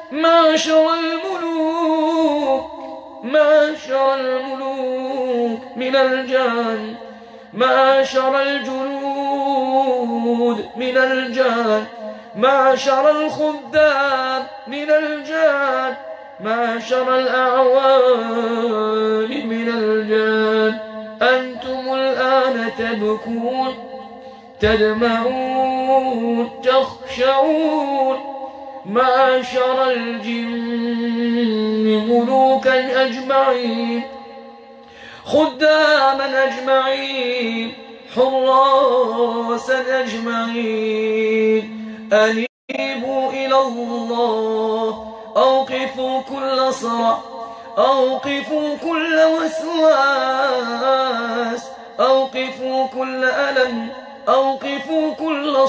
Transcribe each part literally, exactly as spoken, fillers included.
معشر الملوك معشر الملوك من الجان معشر الجنود من الجان معشر الخدام من الجان معشر الأعوان من الجان أنتم الآن تبكون تدمعون تخشعون معشر الجن ملوكا أجمعين خداما أجمعين حراسا أجمعين أنيبوا إلى الله أوقفوا كل صرع أوقفوا كل وسواس أوقفوا كل ألم أوقفوا كل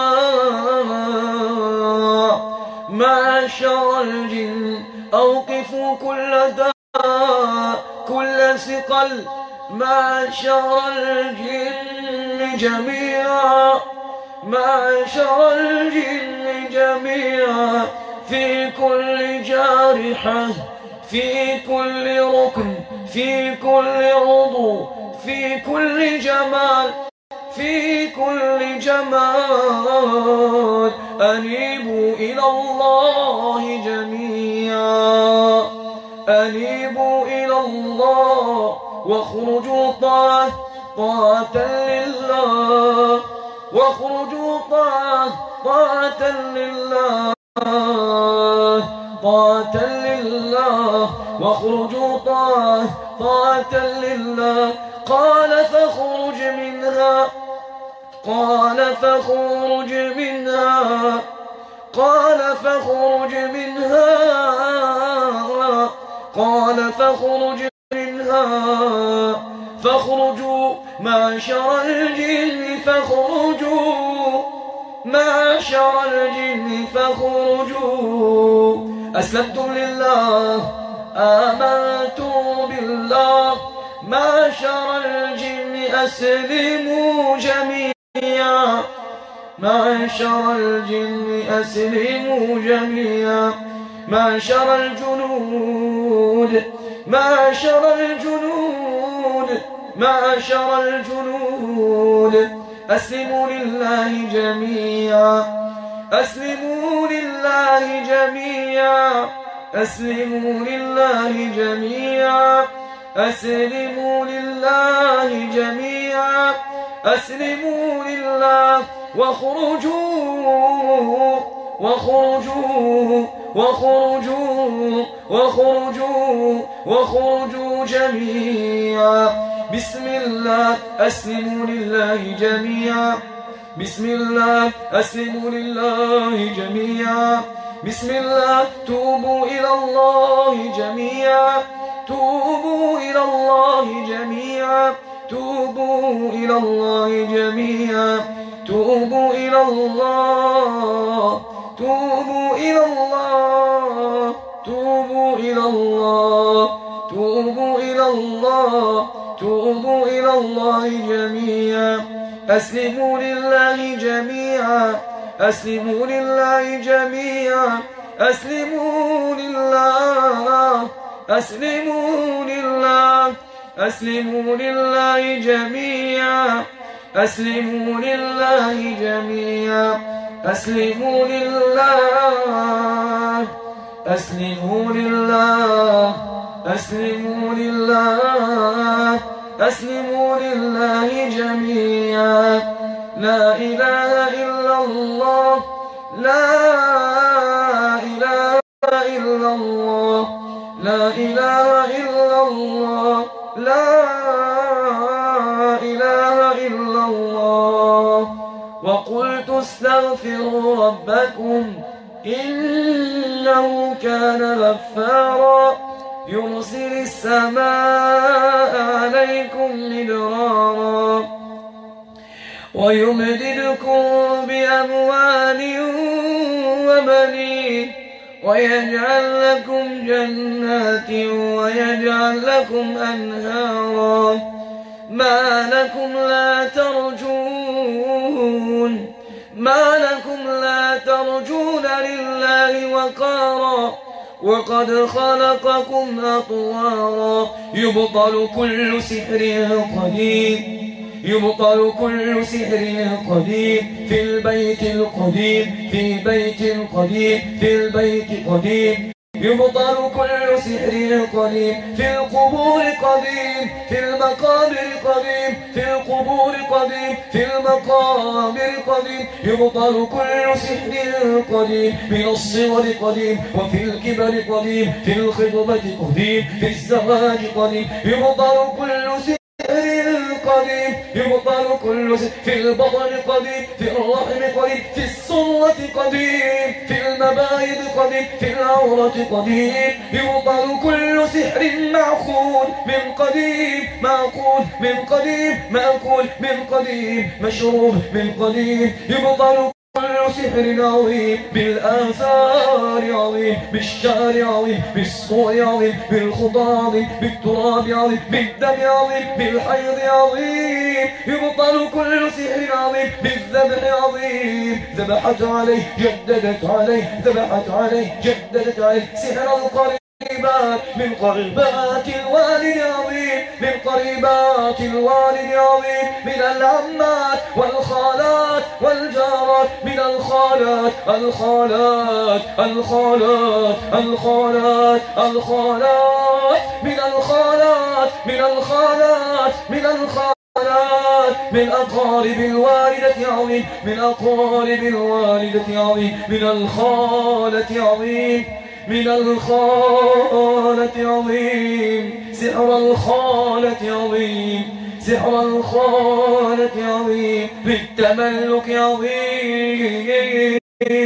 صداع معشر الجن أوقفوا كل داء كل ثقل معشر الجن جميعا معشر الجن جميعا في كل جارحة في كل ركن في كل عضو في كل جمال في كل جمال أنيبوا إلى الله جميعا أنيبوا إلى الله واخرجوا طاعة طاعة لله واخرجوا طاعة طاعة لله طاعة لله واخرجوا طاعة طاعة لله قال فاخرج منها قال فاخرج منها قال فاخرج منها قال فاخرج منها فاخرجوا معشر الجن فاخرجوا معشر الجن فاخرجوا أسلمتم لله آمنتم بالله معشر الجن أسلموا جميعا معشر الجن أسلموا جميعا معشر الجنود معشر الجنود معشر الجنود أسلموا لله جميعا أسلموا لله جميعا أسلموا لله جميعا أسلموا لله جميعا أسلموا لله واخرجوا واخرجوا واخرجوا واخرجوا واخرجوا جميعا بسم الله أسلموا لله جميعا بسم الله أسلموا لله جميعا بسم الله توبوا إلى الله جميعا توبوا إلى الله جميعا توبوا إلى الله جميعا توبوا إلى الله توبوا إلى الله توبوا إلى الله توبوا إلى الله توبوا إلى الله جميعا أسلموا لله جميعا أسلموا لله جميعا أسلموا لله أسلموا لله أسلموا لله جميعا أسلموا لله جميعا أسلموا لله أسلموا لله أسلموا لله أسلموا لله جميعا لا إله إلا الله لا إله إلا الله لا إله إلا الله لا إله إلا الله وقلت استغفروا ربكم إنه كان غفارا يرسل السماء عليكم مدرارا ويمددكم بأموال وبنين ويجعل لكم جنات ويجعل لكم أنهارا ما لكم لا ترجون ما لكم لا ترجون لله وقارا وقد خلقكم أطوارا يبطل كل سحر قديم يبطل كل سحر قديم في البيت القديم في بيت القديم في البيت قديم يبطل كل سحر قديم في القبور قديم في المقابر قديم في القبور قديم في المقابر قديم يبطل كل سحر قديم من الصغر قديم وفي الكبر قديم في الخطبة قديم في الزواج قديم يبطل كل سحر قديم يبطل كل سحر في البطن قديم في الرحم قديم في السرة قديم في المبايض قديم في العورة قديم يبطل كل سحر معقول من قديم معقول من قديم مأكول من قديم مشروب من قديم يبطل كل سحر عظيم بالآثار عظيم بالشعر عظيم بالصور عظيم بالخطى عظيم بالتراب عظيم بالدم عظيم بالحيض عظيم يبطل كل سحر عظيم بالذبح عظيم ذبحت عليه جددت عليه ذبحت عليه جددت عليه سحر القريب من قريبات الوالد عظيم من قريبات الوالد عظيم من العمات والخالات والجارات من الخالات الخالات الخالات الخالات الخالات من الخالات من الخالات من الخالات من أقارب الوالدة عظيم من أقارب الوالدة عظيم من الخالة عظيم من الخالة عظيم سحر الخالة عظيم سحر الخالة عظيم للتملك عظيم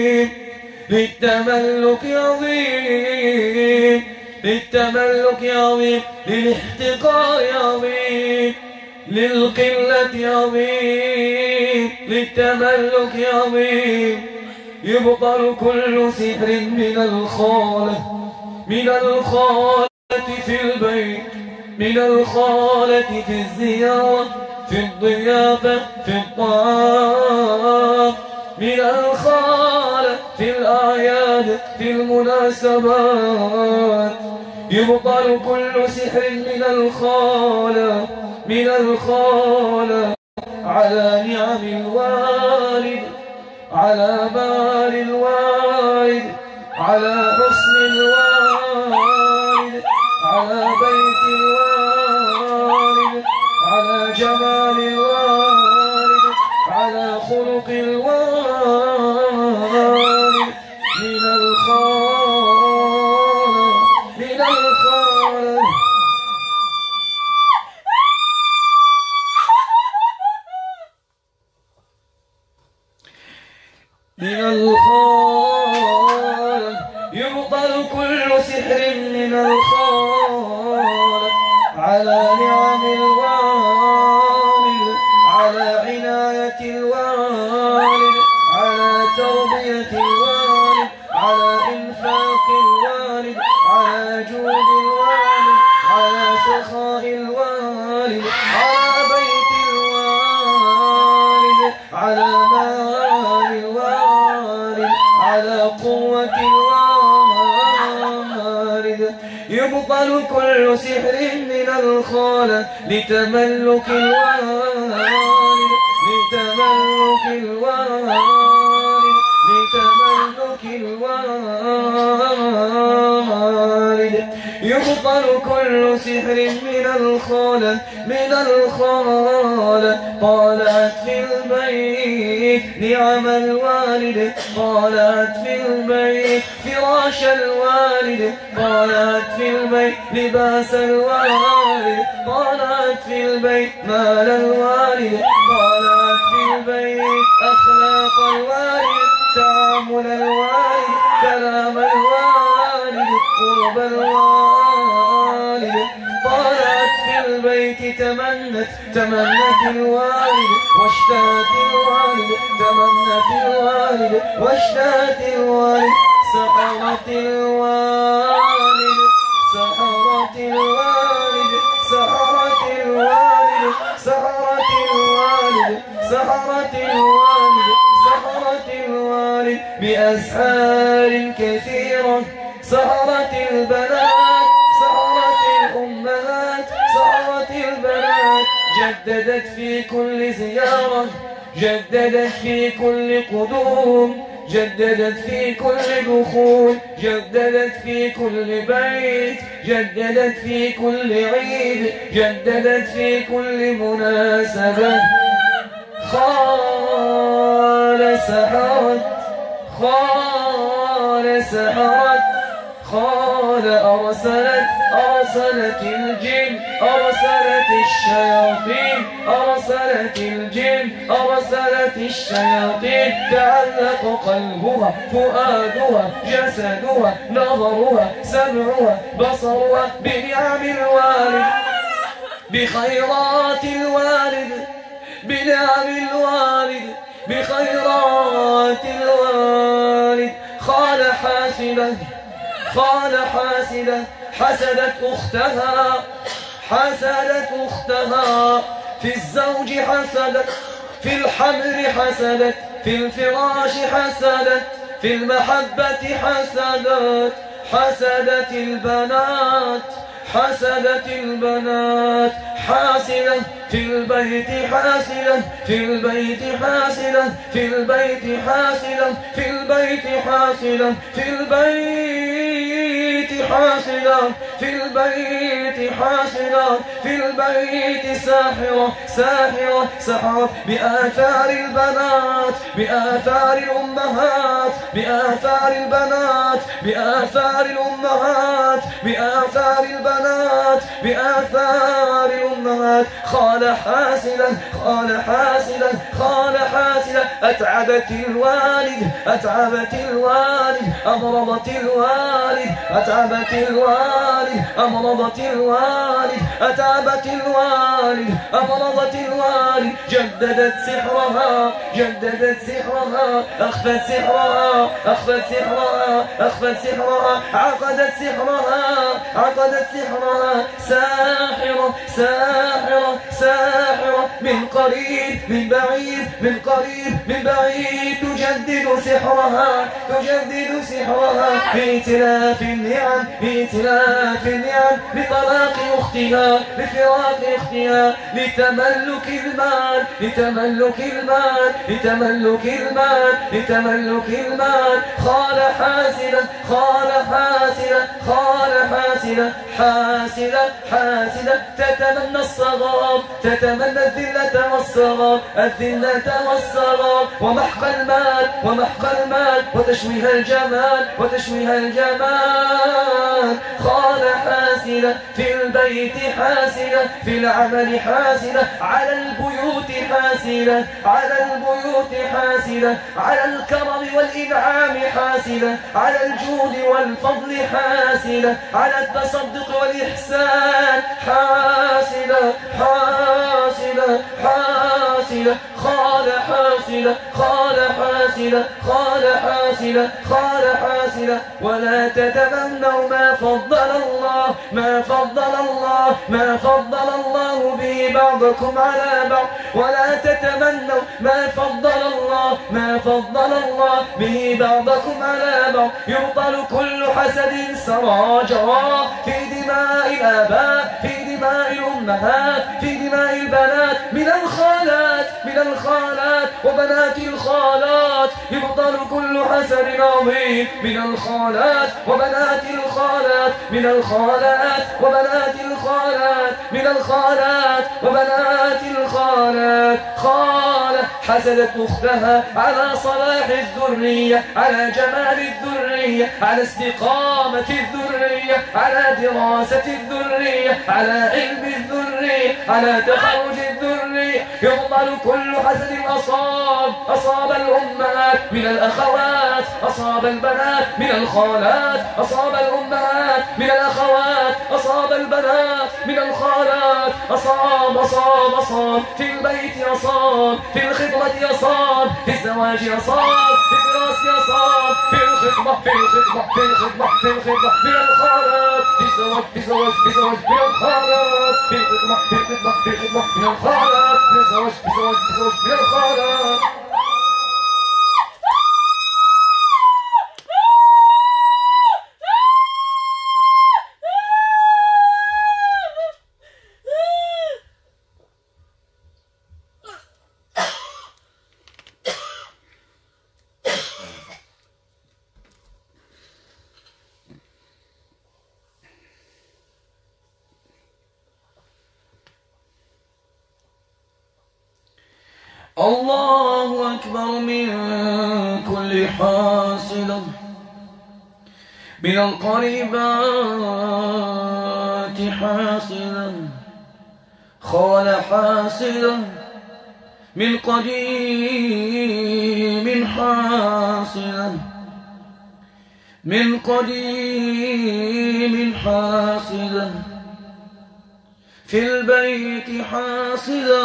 للتملك عظيم للتملك عظيم للاحتقار عظيم للقلة عظيم للتملك عظيم يبطل كل سحر من الخالة من الخالة في البيت من الخالة في الزيارة في الضيافة في الطعام من الخالة في الأعياد في المناسبات يبطل كل سحر من الخالة من الخالة على نعم الوالد على مال الوالد على حسن الوالد على بيت الوالد على جمال الوالد على خلق الوالد من الخالة من الخالة من الخالة يبطل كل سحر من الخالة على نعم الوالد على عناية الوالد على تربية الوالد على إنفاق الوالد على جود الوالد على سخاء الوالد على بيت الوالد على مال الوالد على قوة الوالد يبطل كل سحر من الخالة لتملك الوالد لتملك الوالد لتملك الوالد يبطل كل سحر من الخالة من الخالة طالت في البيت نعم الوالد طالت في البيت فراش الوالد طالت في البيت لباس الوالد طالت في البيت مال الوالد طالت في البيت أخلاق الوالد تعامل الوالد كلام الوالد قرب الوالد طالت في البيت تمنت تمنت الوالد واشتهت الوالد تمنت الوالد واشتهت الوالد سحرت الوالد سحرت الوالد سحرت الوالد سحرت الوالد سحرت الوالد سحرت بأسحار كثيرة. سهرت البنات سهرت الأمهات سهرت البنات، جددت في كل زيارة، جددت في كل قدوم، جددت في كل دخول، جددت في كل بيت، جددت في كل عيد، جددت في كل مناسبة. خال سحرت خال سحرت خال أرسلت أرسلت الجن أرسلت الشياطين أرسلت الجن أرسلت الشياطين. تعلق قلبها فؤادها جسدها نظرها سمعها بصرها بنعم الوالد، بخيرات الوالد، بنعم الوالد، بخيرات الوالد. خال حاسدة خال حاسدة حسدت أختها حسدت أختها في الزوج، حسدت في الحمل، حسدت في الفراش، حسدت في المحبة، حسدت حسدت البنات حسدت البنات. حاسدة في البيت حاسدة في البيت حاسدة في البيت حاسدة في البيت حاسدة في البيت حاسدة في البيت حاسدة في البيت ساحرة ساحرة سحرت بآثار البنات بآثار الأمهات بآثار البنات بآثار الأمهات بآثار البنات بآثار الأمهات. خال حاسدة خال حاسدة خال حاسدة أتعبت الوالد أتعبت الوالد أمرضت الوالد أتعبت الوالد أمرضت الوالد أتعبت الوالد أمرضت الوالد. جددت سحرها جددت سحرها أخفت سحرها أخفت سحرها أخفت سحرها عقدت سحرها عقدت سحرها. ساحرة ساحرة ساحرة من قريب من بعيد من قريب من بعيد تجدد سحرها تجدد سحرها بإتلاف النعم بإتلاف النعم لطلاق أختها لفراق أختها لتملك المال لتملك المال لتملك المال لتملك المال. خال حاسدة خال حاسدة خال حاسدة حاسدة حاسدة تتمنى الصغار تتمنى الذلة والصغار الذلة والصغار ومحق المال ومحق المال وتشويه الجمال وتشويه الجمال. خال حاسدة في البيت حاسدة في العمل حاسدة على البيوت حاسدة على البيوت حاسدة على الكرم والإنعام حاسدة على الجود والفضل حاسدة على التصدق والإحسان حاسدة حاسدة حاسدة. خال حاسدة خال حاسدة خال حاسدة خال حاسدة ولا تتمنوا ما فضل الله ما فضل الله ما فضل الله به بعضكم على بعض ولا تتمنوا ما فضل الله ما فضل الله به بعضكم على بعض. يبطل كل حسد سراجا في دماء الآباء في دماء الأمهات في دماء البنات من الخالات من الخالات وبنات الخالات. يبطل كل حسد عظيم من الخالات وبنات الخالات من الخالات وبنات الخالات من الخالات وبنات الخالات. خالة حسدت أختها على صلاح الذرية على جمال الذرية على استقامة الذرية على دراسة الذرية على علم الذرية على تخرج الذرية. يبطل كل حسد أصاب أصاب الأمهات من الأخوات أصاب البنات من الخالات أصاب الأمهات من الأخوات أصاب البنات من الخالات. أصاب أصاب أصاب في البيت أصاب في الخطبة أصاب في الزواج أصاب في الدراسة أصاب في الخطبة في الخطبة في الخطبة في الخطبة من الخالات في الزواج في الزواج في الزواج من الخالات في الخطبة في الخطبة في الخطبة من الخالات في الزواج في الزواج في الزواج من الخالات. الله أكبر من كل حاصل من القريبات حاصلا خال حاصلا من قديم حاصلا من قديم حاصلا في البيت حاصلا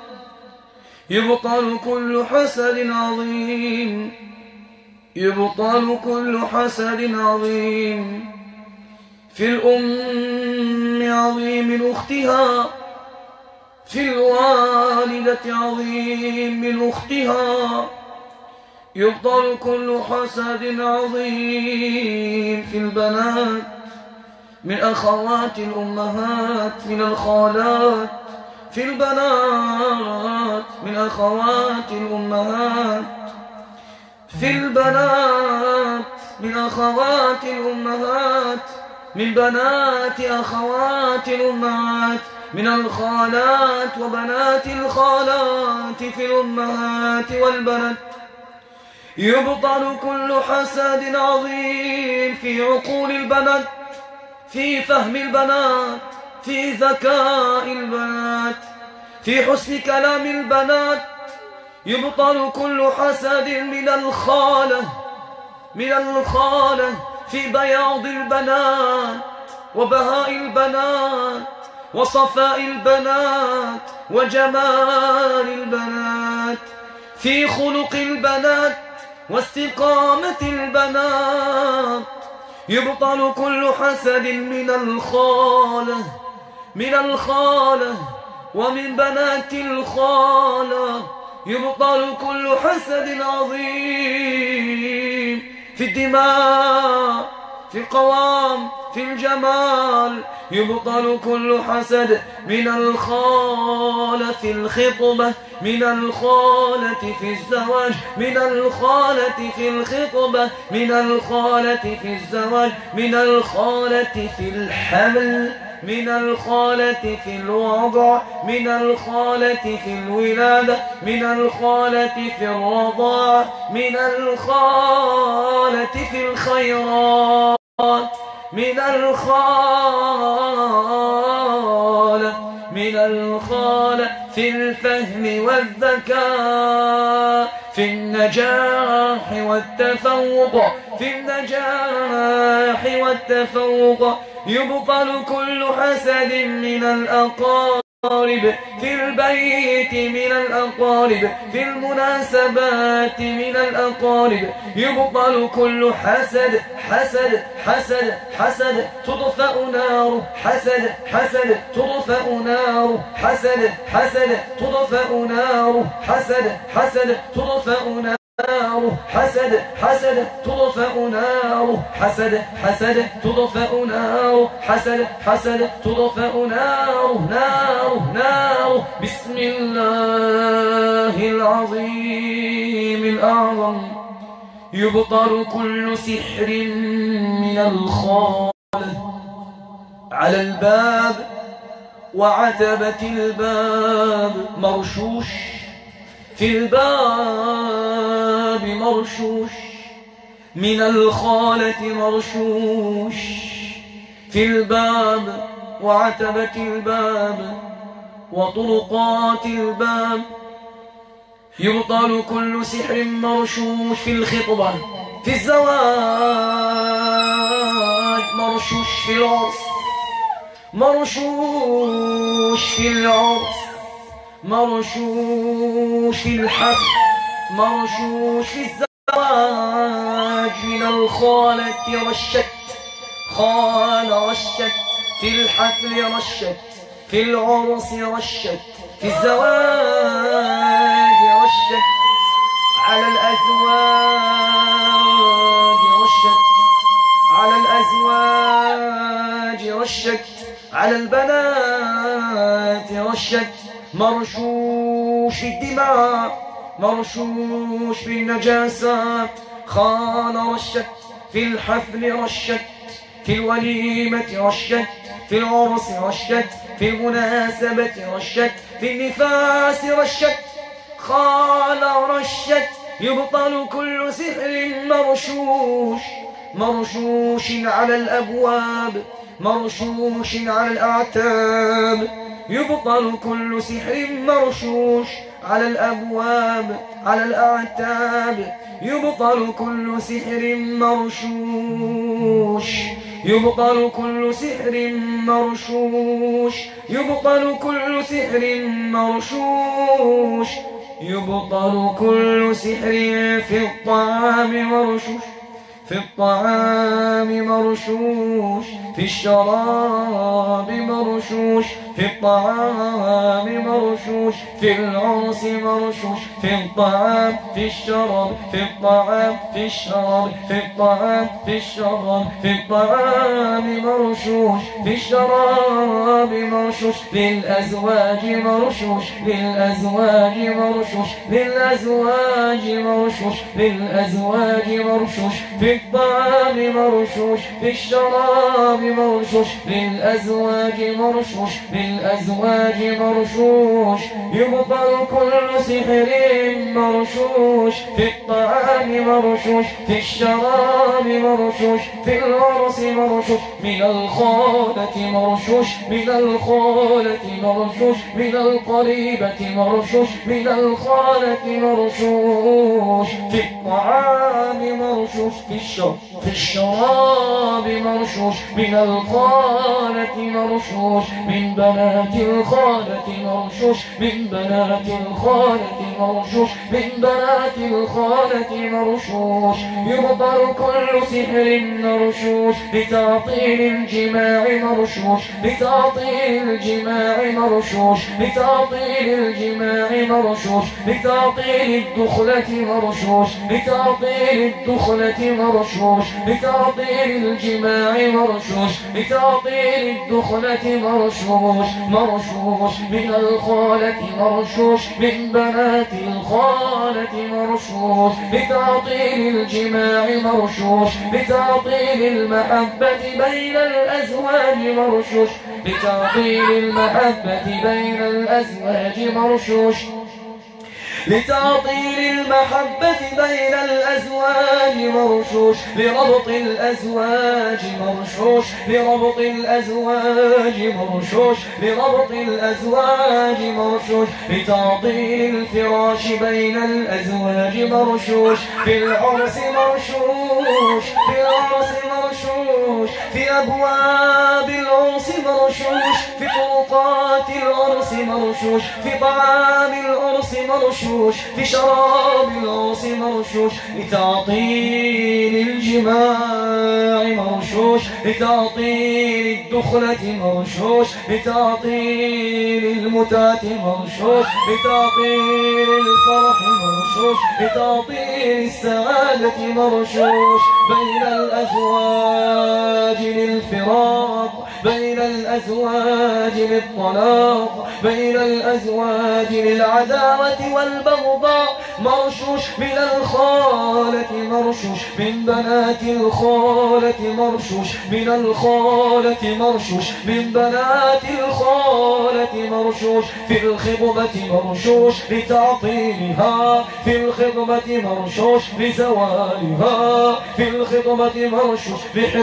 يبطل كل حسد عظيم يبطل كل حسد عظيم في الأم عظيم من أختها في الوالدة عظيم من أختها يبطل كل حسد عظيم في البنات من أخوات الأمهات من الخالات في البنات من أخوات الأمهات في البنات من أخوات الأمهات من بنات أخوات الأمهات من الخالات وبنات الخالات في الأمهات والبنات يبطل كل حسد عظيم في عقول البنات في فهم البنات في ذكاء البنات في حسن كلام البنات يبطل كل حسد من الخالة من الخالة في بياض البنات وبهاء البنات وصفاء البنات وجمال البنات في خلق البنات واستقامة البنات يبطل كل حسد من الخالة من الخالة ومن بنات الخالة يبطل كل حسد عظيم في الدماء في القوام في الجمال يبطل كل حسد من الخالة في الخطبة من الخالة في الزواج من الخالة في الخطبة من الخالة في الزواج من الخالة في الحمل من الخالة في الوضع من الخالة في الولادة من الخالة في الرضاعة من الخالة في الخيرات من الخالة من الخالة في الفهم والذكاء في النجاح والتفوق في النجاح والتفوق يبطل كل حسد من الأقارب في البيت من الأقارب في المناسبات من الأقارب يبطل كل حسد حسد حسد حسد تطفأ نار حسد حسد تطفأ نار حسد حسد تطفأ نار حسد حسد تطفأ نار حسد حسد تطفأ نار حسد حسد تطفأ نار حسد حسد تطفأ نار نار نار بسم الله العظيم الأعظم يبطل كل سحر من الخالة على الباب وعتبة الباب مرشوش في الباب مرشوش من الخالة مرشوش في الباب وعتبة الباب وطرقات الباب يبطل كل سحر مرشوش في الخطبة في الزواج مرشوش في العرس مرشوش في العرس مرشوش في الحفل مرشوش في الزواج من الخالة رشت خال رشت في الحفل رشت في العرس رشت في الزواج رشت على الأزواج رشت على الأزواج رشت على البنات رشت مرشوش في الدماء مرشوش في النجاسات خال رشت في الحفل رشت في الوليمة رشت في العرس رشت في المناسبة رشت في النفاس رشت خال رشت يبطل كل سحر مرشوش مرشوش على الأبواب مرشوش على الأعتاب يبطل كل سحر مرشوش على الأبواب على الأعتاب يبطل كل سحر مرشوش يبطل كل سحر مرشوش يبطل كل سحر مرشوش يبطل كل سحر في الطعام مرشوش في الطعام مرشوش في الشراب مرشوش في الطعام مرشوش في العرس مرشوش في الطعام في الشراب في الطعام في الشراب في الطعام في الشراب في الطعام مرشوش في الشراب مرشوش للأزواج مرشوش للأزواج مرشوش للأزواج مرشوش للأزواج مرشوش في الطعام مرشوش في الشراب مرشوش للأزواج مرشوش للأزواج مرشوش يبطل كل سحر مرشوش في الطعام مرشوش في الشراب مرشوش في العرس مرشوش من الخالة مرشوش من الخالة مرشوش من القريبة مرشوش من الخالة مرشوش في الطعام مرشوش في الشراب في الشراب مرشوش من الخالة مرشوش من بنات الخالة مرشوش من بنات الخالة مرشوش من بنات الخالة مرشوش يبطل كل سحر مرشوش بتعطيل الجماع مرشوش بتعطيل الجماع مرشوش بتعطيل الجماع مرشوش بتعطيل الدخلة مرشوش بتعطيل الدخلة مرشوش بتعطيل الجماع مرشوش بتعطيل الدخلة مرشوش مرشوش من الخالة مرشوش من بنات الخالة مرشوش بتعطيل الجماع مرشوش بتعطيل المحبة بين الأزواج مرشوش بتعطيل المحبة بين الأزواج مرشوش لتعطيل المحبة بين الأزواج مرشوش لربط الأزواج مرشوش لربط الأزواج مرشوش لربط الأزواج مرشوش لتعطيل الفراش بين الأزواج مرشوش في العرس مرشوش في العرس مرشوش في أبواب العرس مرشوش في طرقات العرس مرشوش في طعام العرس مرشوش في شراب العرس مرشوش لتعطيل الجماع مرشوش لتعطيل الدخلة مرشوش لتعطيل المتعة مرشوش لتعطيل الفرح مرشوش لتعطيل السعادة مرشوش بين الأزواج للفراق بين الأزواج للطلاق بين الأزواج للعداوة والبغضاء مرشوش من الخالة مرشوش من بنات الخالة مرشوش من الخالة مرشوش من بنات الخالة مرشوش في الخطبة مرشوش لتعطيلها في الخطبة مرشوش لزوالها في الخطبة مرشوش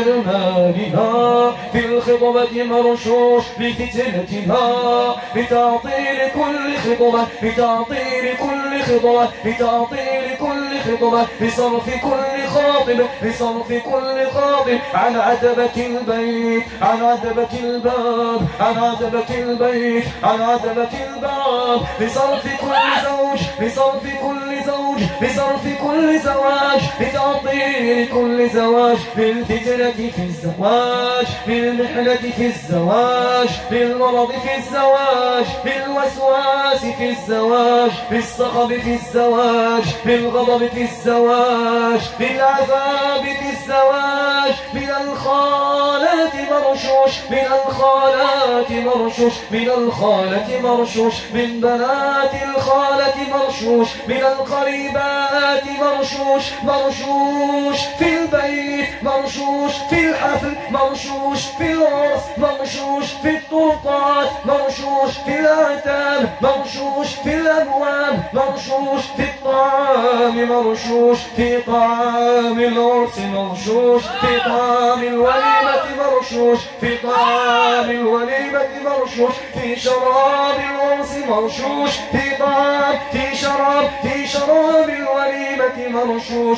لحرمانها في الخطبة مرشوش لفتنتها لتعطيل كل خطبة لتعطيل كل خطبة لتعطيل كل خطبة لصرف كل خاطب لصرف كل خاطب عن عتبة البيت عن عتبة الباب عن عتبة البيت عن عتبة الباب لصرف كل زوج لصرف كل زوج لصرف كل زواج لتعطيل كل زواج للفتنة في الزواج للمحنة في الزواج للمرض في الزواج للوسواس في الزواج للصخب في الزواج للغضب في الزواج للعذاب في الزواج من الخالة الخالات مرشوش من الخالات مرشوش من الخالة مرشوش من بنات الخالة مرشوش من القريبات مرشوش مرشوش في البيت مرشوش في الحفل مرشوش في العرس مرشوش في الطرقات مرشوش في الأعتاب مرشوش في الأبواب مرشوش في الطعام مرشوش في طعام العرس مرشوش في طعام الوليمة مرشوش في طعام الوليمة مرشوش في شراب العرس مرشوش في طعام في شراب في شراب الوليمة مرشوش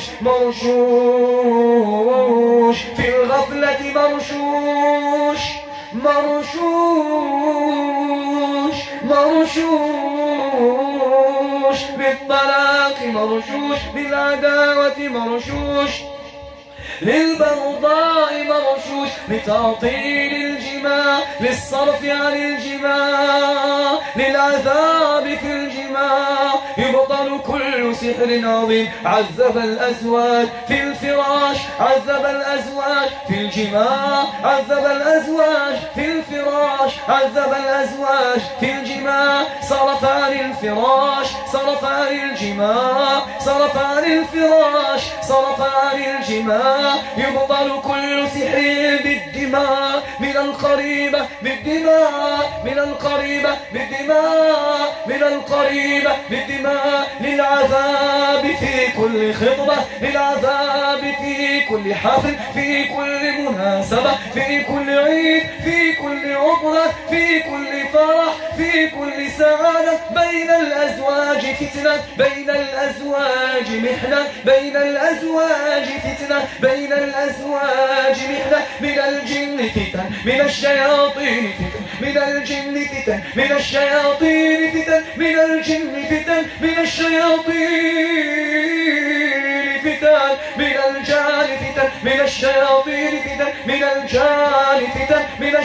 مرشوش في الغفلة مرشوش مرشوش مرشوش بالطلاق مرشوش بالعداوة مرشوش للبغضاء مرشوش لتعطيل الجماع للصرف عن الجماع للعذاب في الجماع يبطل كل سحر عظيم عذب الأزواج في الفراش عذب الأزواج في الجماع عذب الأزواج في الفراش عذب الأزواج في الجماع صرف عن الفراش صرف عن الجماع صرف عن الفراش صرف عن الجماع يبطل كل سحر بالدماء من القريبة بالدماء من القريبة بالدماء من القريبة بالدماء للعذاب في كل خطبة للعذاب في كل حفل في كل مناسبة في كل عيد في كل عطلة في كل فرح في كل سعادة بين الأزواج فتنة بين الأزواج محنة بين الأزواج فتنة بين الأزواج محنة من الجن فتن من الشياطين فتن من الجن فتن من الشياطين فتن من الجن فتن من الشياطين فتن من الجان فتن من الشياطين فتن من الجان فتن من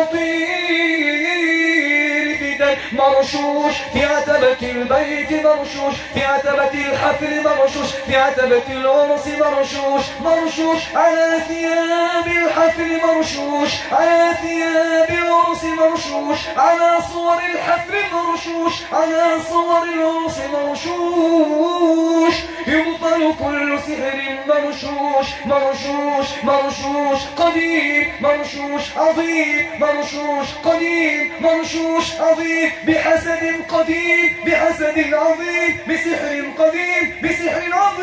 الشياطين فتن مرشوش في عتبة البيت مرشوش في عتبة الحفل مرشوش في عتبة العرس مرشوش مرشوش على ثياب الحفل مرشوش على ثياب العرس مرشوش على صور الحفل مرشوش على صور العرس مرشوش يبطل كل سحر مرشوش مرشوش مرشوش قديم مرشوش عظيم مرشوش قديم مرشوش عظيم بحسد قديم بحسد عظيم بسحر قديم بسحر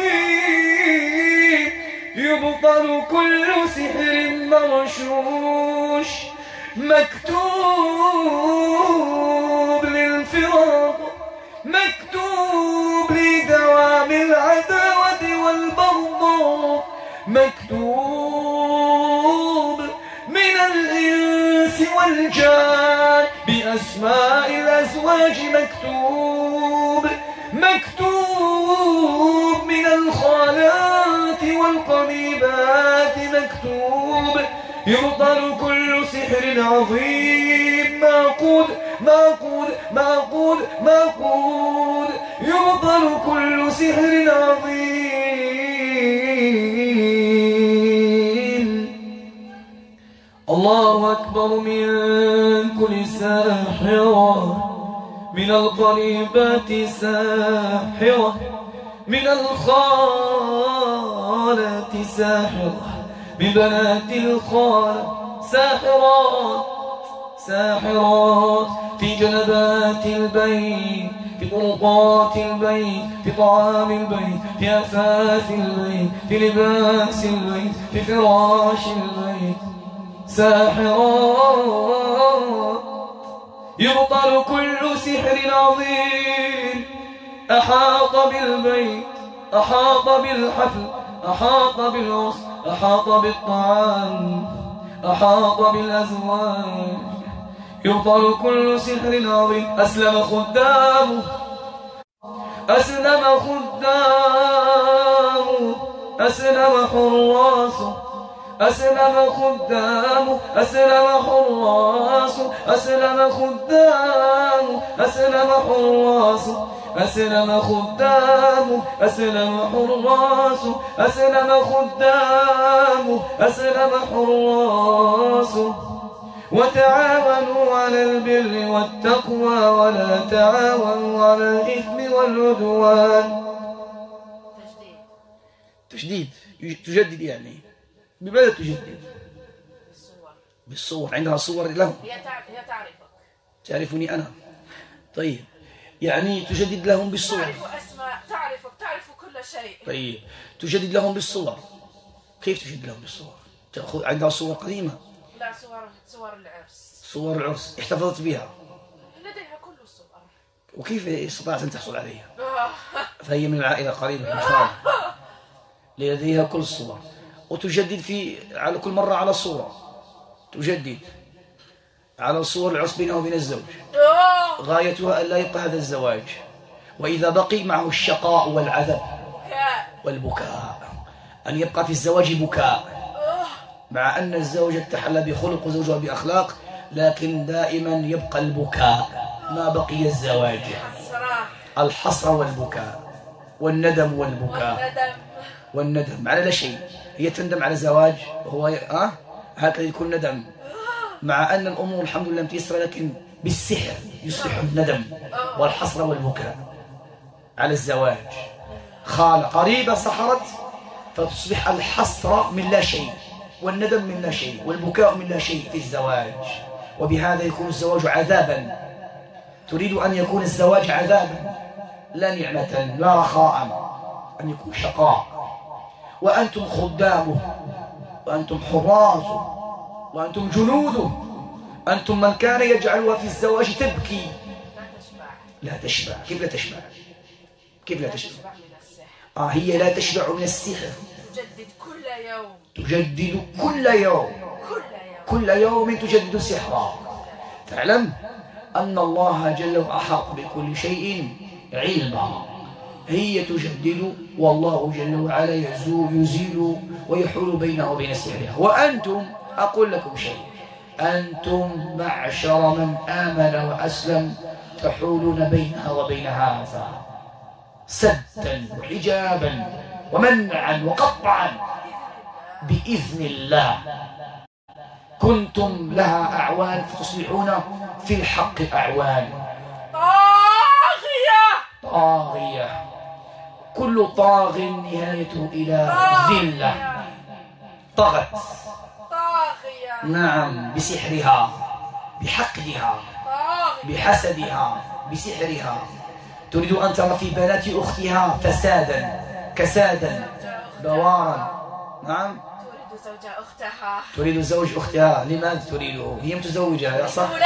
عظيم يبطل كل سحر مرشوش مكتوب للفراق مكتوب لدوام العداوة والبغضاء مكتوب من الإنس والجان بأسماء الأزواج مكتوب مكتوب من الخالات والقريبات مكتوب يبطل كل سحر عظيم معقود معقود معقود معقود يبطل كل سحر عظيم. الله أكبر من كل ساحرة من القريبات ساحرة من الخالات ساحرة ببنات الخالة ساحرات ساحرات في جنبات البيت في طرقات البيت في طعام البيت في أثاث البيت في لباس البيت في فراش البيت ساحرات يبطل كل سحر عظيم أحاط بالبيت أحاط بالحفل أحاط بالعرس أحاط بالطعام أحاط بالأزواج يبطل كل سحر عظيم. أسلم خدامه أسلم خدامه أسلم حراسه أسلم خدامه أسلم حراسه أسلم خدامه أسلم حراسه أسلم خدامه أسلم حراسه أسلم خدامه أسلم حراسه وتراصوا وتعاونوا على البر والتقوى ولا تعاونوا على الإثم والعدوان. تجديد، تجدد يعني بماذا تجدد؟ بالصور. بالصور، عندها صور لهم. هي تعرفك. تعرفني أنا. طيب يعني تجدد لهم بالصور. تعرف أسماء، تعرفك، تعرف كل شيء. طيب تجدد لهم بالصور. كيف تجدد لهم بالصور؟ تأخذ عندها صور قديمة؟ لا، صور صور العرس. صور العرس احتفظت بها؟ لديها كل الصور. وكيف استطاعت أن تحصل عليها؟ فهي من العائلة قريبة إن شاء الله. لديها كل الصور وتجدد في على كل مرة على صورة، تجدد على صور العرس بينه وبين الزوج. غايتها أن لا يبقى هذا الزواج، وإذا بقي معه الشقاء والعذاب والبكاء، أن يبقى في الزواج بكاء، مع أن الزوجة تحلى بخلق وزوجها بأخلاق، لكن دائما يبقى البكاء ما بقي الزواج. الحسرة والبكاء والندم والبكاء والندم على لا شيء. هي تندم على زواج وهو أه هكذا يكون ندم، مع أن الأمور الحمد لله متيسرة، لكن بالسحر يصبح الندم والحسرة والبكاء على الزواج. خالة قريبة سحرت فتصبح الحسرة من لا شيء والندم من لا شيء والبكاء من لا شيء في الزواج، وبهذا يكون الزواج عذابا. تريد أن يكون الزواج عذابا لا نعمة لا رخاء، أن يكون شقاء، وأنتم خدامه وأنتم حراسه وأنتم جنوده. أنتم من كان يجعلها في الزواج تبكي لا تشبع. كيف لا تشبع؟ كيف لا تشبع؟ آه هي لا تشبع من السحر. تجدد كل يوم. تجدد كل يوم. كل يوم تجدد سحرا. تعلم أن الله جل وعلا أحاط بكل شيء علما. هي تجدد والله جل وعلا يزول يزيل ويحول بينه وبين سحرها. وأنتم أقول لكم شيء، أنتم معشر من آمن وأسلم تحولون بينها وبين هذا سدا وحجابا ومنعا وقطعا بإذن الله. كنتم لها أعوان فتصبحون في الحق أعوان. طاغية طاغية، كل طاغ نهايته إلى ذلة. طغت طاغية، نعم، بسحرها بحقدها طاغية، بحسدها بسحرها. تريد أن ترى في بنات أختها فسادا كسادا بوارا. نعم، تريد زوج أختها. تريد زوج أختها. لماذا تريده؟ هي متزوجة يا صح؟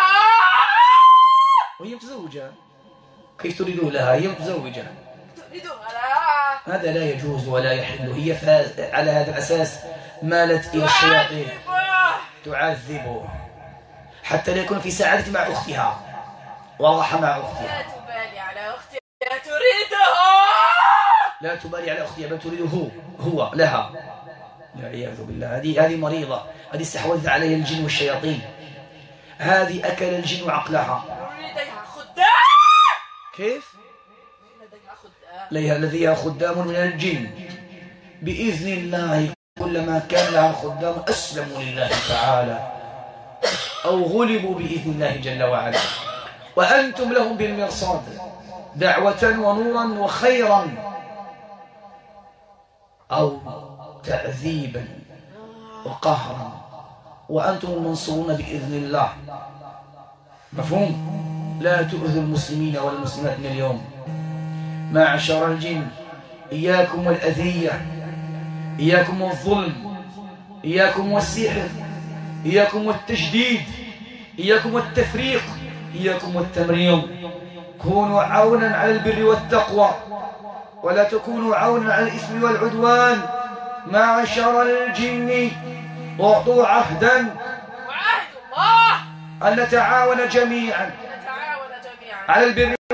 وهي متزوجة. كيف تريده لها؟ هي متزوجة. تريدها لها. هذا لا يجوز ولا يحل. هي على هذا الأساس مالت إلى الشياطين تعذبه حتى لا يكون في سعادة مع أختها وراحة مع أختها. لا تبالي على أختها، تريدها. لا تبالي على أختها بل تريده هو هو لها. والعياذ بالله. هذه هذه مريضة. هذه استحوذ عليها الجن والشياطين. هذه أكل الجن عقلها. لديها خدام. كيف؟ لديها خدام. لديها خدام من الجن. بإذن الله كلما كان لها خدام أسلموا لله تعالى أو غلبوا بإذن الله جل وعلا. وأنتم لهم بالمرصاد دعوة ونورا وخيرا أو تعذيبا وقهرا، وأنتم المنصورون بإذن الله. مفهوم؟ لا تؤذوا المسلمين والمسلمات من اليوم. معشر الجن، إياكم والأذية، إياكم والظلم، إياكم والسحر، إياكم والتشديد، إياكم والتفريق، إياكم والتمريض. كونوا عونا على البر والتقوى ولا تكونوا عونا على الإثم والعدوان. معشر الجن، أعطوا عهدا وعهد الله أن نتعاون جميعا نتعاون جميعا على البر